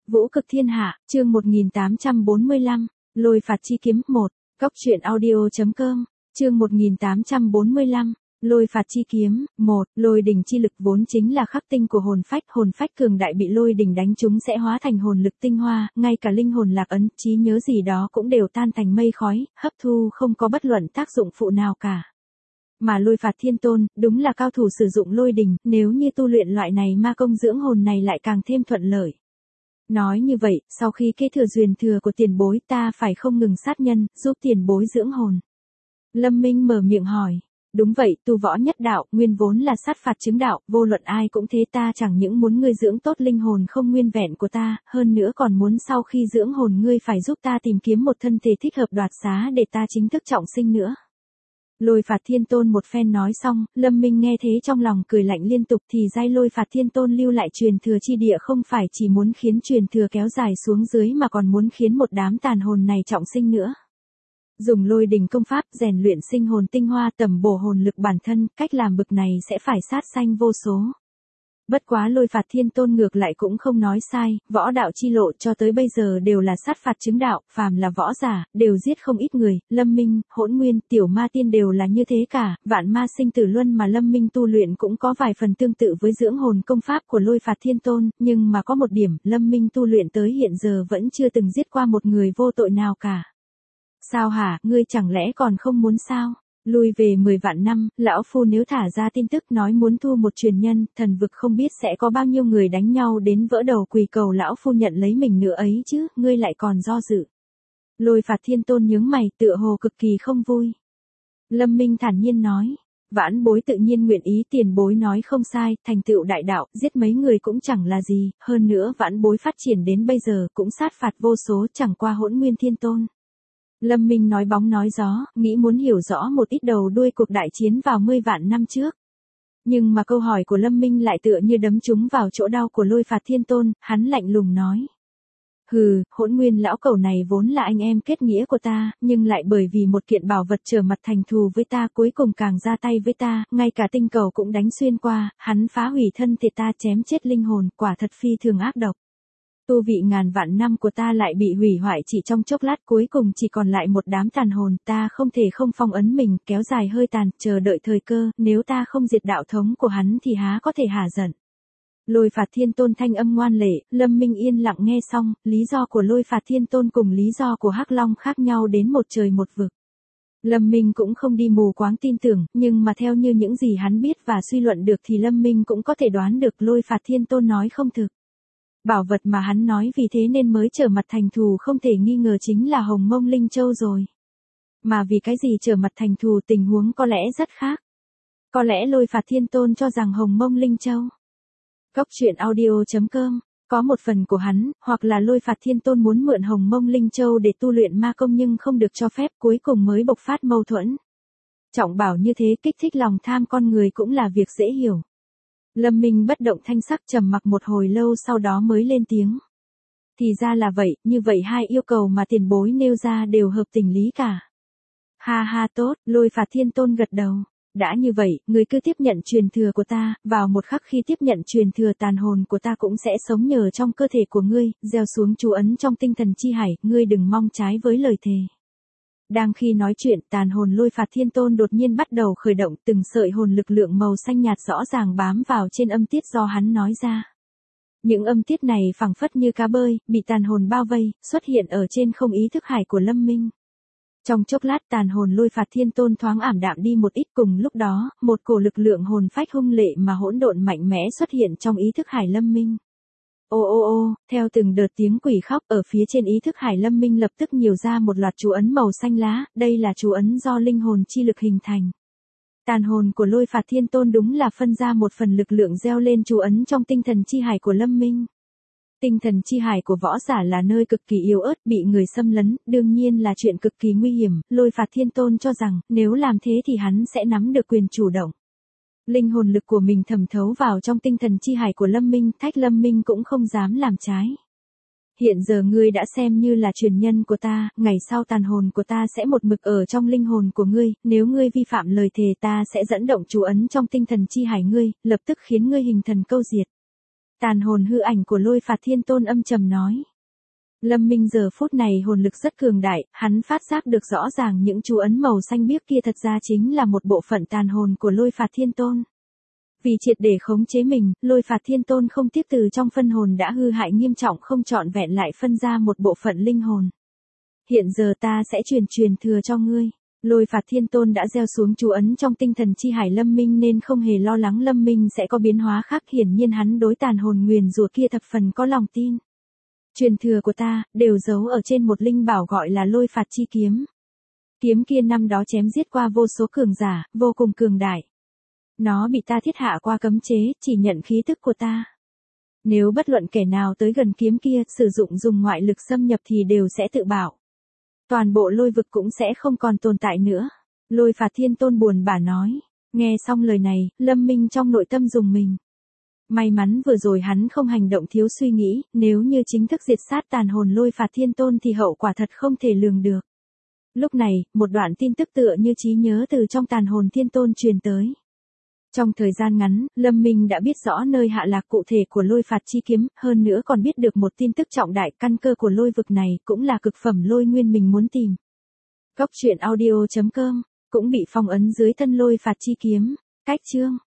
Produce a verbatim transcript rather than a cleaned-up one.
Vũ cực thiên hạ, chương một nghìn tám trăm bốn mươi lăm, lôi phạt chi kiếm một, Cốc truyện audio.com, chương một nghìn tám trăm bốn mươi lăm, lôi phạt chi kiếm, một, lôi đình chi lực vốn chính là khắc tinh của hồn phách, hồn phách cường đại bị lôi đình đánh trúng sẽ hóa thành hồn lực tinh hoa, ngay cả linh hồn lạc ấn, trí nhớ gì đó cũng đều tan thành mây khói, hấp thu không có bất luận tác dụng phụ nào cả. Mà lôi phạt thiên tôn, đúng là cao thủ sử dụng lôi đình, nếu như tu luyện loại này ma công dưỡng hồn này lại càng thêm thuận lợi. Nói như vậy, sau khi kế thừa truyền thừa của tiền bối ta phải không ngừng sát nhân, giúp tiền bối dưỡng hồn. Lâm Minh mở miệng hỏi. Đúng vậy, tu võ nhất đạo, nguyên vốn là sát phạt chứng đạo, vô luận ai cũng thế, ta chẳng những muốn ngươi dưỡng tốt linh hồn không nguyên vẹn của ta, hơn nữa còn muốn sau khi dưỡng hồn ngươi phải giúp ta tìm kiếm một thân thể thích hợp đoạt xá để ta chính thức trọng sinh nữa. Lôi phạt thiên tôn một phen nói xong, Lâm Minh nghe thế trong lòng cười lạnh liên tục, thì giai lôi phạt thiên tôn lưu lại truyền thừa chi địa không phải chỉ muốn khiến truyền thừa kéo dài xuống dưới mà còn muốn khiến một đám tàn hồn này trọng sinh nữa. Dùng lôi đình công pháp rèn luyện sinh hồn tinh hoa tầm bổ hồn lực bản thân, cách làm bực này sẽ phải sát sanh vô số. Bất quá lôi phạt thiên tôn ngược lại cũng không nói sai, võ đạo chi lộ cho tới bây giờ đều là sát phạt chứng đạo, phàm là võ giả, đều giết không ít người, Lâm Minh, Hỗn Nguyên, Tiểu Ma Tiên đều là như thế cả, vạn ma sinh tử luân mà Lâm Minh tu luyện cũng có vài phần tương tự với dưỡng hồn công pháp của lôi phạt thiên tôn, nhưng mà có một điểm, Lâm Minh tu luyện tới hiện giờ vẫn chưa từng giết qua một người vô tội nào cả. Sao hả, ngươi chẳng lẽ còn không muốn sao? Lui về mười vạn năm, lão phu nếu thả ra tin tức nói muốn thu một truyền nhân, thần vực không biết sẽ có bao nhiêu người đánh nhau đến vỡ đầu quỳ cầu lão phu nhận lấy mình nữa ấy chứ, ngươi lại còn do dự. Lôi phạt thiên tôn nhướng mày, tựa hồ cực kỳ không vui. Lâm Minh thản nhiên nói, vãn bối tự nhiên nguyện ý, tiền bối nói không sai, thành tựu đại đạo, giết mấy người cũng chẳng là gì, hơn nữa vãn bối phát triển đến bây giờ cũng sát phạt vô số, chẳng qua Hỗn Nguyên thiên tôn. Lâm Minh nói bóng nói gió, nghĩ muốn hiểu rõ một ít đầu đuôi cuộc đại chiến vào mươi vạn năm trước. Nhưng mà câu hỏi của Lâm Minh lại tựa như đấm trúng vào chỗ đau của lôi phạt thiên tôn, hắn lạnh lùng nói. Hừ, Hỗn Nguyên lão cẩu này vốn là anh em kết nghĩa của ta, nhưng lại bởi vì một kiện bảo vật trở mặt thành thù với ta cuối cùng càng ra tay với ta, ngay cả tinh cầu cũng đánh xuyên qua, hắn phá hủy thân thể ta chém chết linh hồn, quả thật phi thường ác độc. Tu vị ngàn vạn năm của ta lại bị hủy hoại chỉ trong chốc lát, cuối cùng chỉ còn lại một đám tàn hồn, ta không thể không phong ấn mình, kéo dài hơi tàn, chờ đợi thời cơ, nếu ta không diệt đạo thống của hắn thì há có thể hả giận. Lôi phạt thiên tôn thanh âm ngoan lệ, Lâm Minh yên lặng nghe xong, lý do của lôi phạt thiên tôn cùng lý do của Hắc Long khác nhau đến một trời một vực. Lâm Minh cũng không đi mù quáng tin tưởng, nhưng mà theo như những gì hắn biết và suy luận được thì Lâm Minh cũng có thể đoán được lôi phạt thiên tôn nói không thực. Bảo vật mà hắn nói vì thế nên mới trở mặt thành thù không thể nghi ngờ chính là Hồng Mông Linh Châu rồi. Mà vì cái gì trở mặt thành thù tình huống có lẽ rất khác. Có lẽ lôi phạt thiên tôn cho rằng Hồng Mông Linh Châu. Cốc truyện audio.com, có một phần của hắn, hoặc là lôi phạt thiên tôn muốn mượn Hồng Mông Linh Châu để tu luyện ma công nhưng không được cho phép, cuối cùng mới bộc phát mâu thuẫn. Trọng bảo như thế kích thích lòng tham con người cũng là việc dễ hiểu. Lâm Minh bất động thanh sắc trầm mặc một hồi lâu sau đó mới lên tiếng. Thì ra là vậy, như vậy hai yêu cầu mà tiền bối nêu ra đều hợp tình lý cả. Ha ha tốt, lôi phạt thiên tôn gật đầu. Đã như vậy, ngươi cứ tiếp nhận truyền thừa của ta, vào một khắc khi tiếp nhận truyền thừa tàn hồn của ta cũng sẽ sống nhờ trong cơ thể của ngươi, gieo xuống chú ấn trong tinh thần chi hải, ngươi đừng mong trái với lời thề. Đang khi nói chuyện, tàn hồn lôi phạt thiên tôn đột nhiên bắt đầu khởi động, từng sợi hồn lực lượng màu xanh nhạt rõ ràng bám vào trên âm tiết do hắn nói ra. Những âm tiết này phẳng phất như cá bơi, bị tàn hồn bao vây, xuất hiện ở trên không ý thức hải của Lâm Minh. Trong chốc lát tàn hồn lôi phạt thiên tôn thoáng ảm đạm đi một ít, cùng lúc đó, một cổ lực lượng hồn phách hung lệ mà hỗn độn mạnh mẽ xuất hiện trong ý thức hải Lâm Minh. Ô ô ô, theo từng đợt tiếng quỷ khóc ở phía trên ý thức hải Lâm Minh lập tức nhiều ra một loạt chú ấn màu xanh lá, đây là chú ấn do linh hồn chi lực hình thành. Tàn hồn của lôi phạt thiên tôn đúng là phân ra một phần lực lượng gieo lên chú ấn trong tinh thần chi hải của Lâm Minh. Tinh thần chi hải của võ giả là nơi cực kỳ yếu ớt, bị người xâm lấn, đương nhiên là chuyện cực kỳ nguy hiểm, lôi phạt thiên tôn cho rằng, nếu làm thế thì hắn sẽ nắm được quyền chủ động. Linh hồn lực của mình thẩm thấu vào trong tinh thần chi hải của Lâm Minh, thách Lâm Minh cũng không dám làm trái. Hiện giờ ngươi đã xem như là truyền nhân của ta, ngày sau tàn hồn của ta sẽ một mực ở trong linh hồn của ngươi, nếu ngươi vi phạm lời thề ta sẽ dẫn động chú ấn trong tinh thần chi hải ngươi, lập tức khiến ngươi hình thần câu diệt. Tàn hồn hư ảnh của Lôi Phạt Thiên Tôn âm trầm nói. Lâm Minh giờ phút này hồn lực rất cường đại, hắn phát giác được rõ ràng những chú ấn màu xanh biếc kia thật ra chính là một bộ phận tàn hồn của Lôi Phạt Thiên Tôn. Vì triệt để khống chế mình, Lôi Phạt Thiên Tôn không tiếc từ trong phân hồn đã hư hại nghiêm trọng không trọn vẹn lại phân ra một bộ phận linh hồn. Hiện giờ ta sẽ truyền truyền thừa cho ngươi. Lôi Phạt Thiên Tôn đã gieo xuống chú ấn trong tinh thần chi hải Lâm Minh nên không hề lo lắng Lâm Minh sẽ có biến hóa khác, hiển nhiên hắn đối tàn hồn nguyền rủa kia thập phần có lòng tin. Truyền thừa của ta, đều giấu ở trên một linh bảo gọi là Lôi Phạt chi kiếm. Kiếm kia năm đó chém giết qua vô số cường giả, vô cùng cường đại. Nó bị ta thiết hạ qua cấm chế, chỉ nhận khí tức của ta. Nếu bất luận kẻ nào tới gần kiếm kia, sử dụng dùng ngoại lực xâm nhập thì đều sẽ tự bạo. Toàn bộ lôi vực cũng sẽ không còn tồn tại nữa. Lôi Phạt Thiên Tôn buồn bã nói. Nghe xong lời này, Lâm Minh trong nội tâm rùng mình. May mắn vừa rồi hắn không hành động thiếu suy nghĩ, nếu như chính thức diệt sát tàn hồn Lôi Phạt Thiên Tôn thì hậu quả thật không thể lường được. Lúc này, một đoạn tin tức tựa như trí nhớ từ trong tàn hồn Thiên Tôn truyền tới. Trong thời gian ngắn, Lâm Minh đã biết rõ nơi hạ lạc cụ thể của Lôi Phạt chi kiếm, hơn nữa còn biết được một tin tức trọng đại, căn cơ của lôi vực này cũng là cực phẩm lôi nguyên mình muốn tìm. Góc truyện audio chấm com cũng bị phong ấn dưới thân Lôi Phạt chi kiếm. Cách chương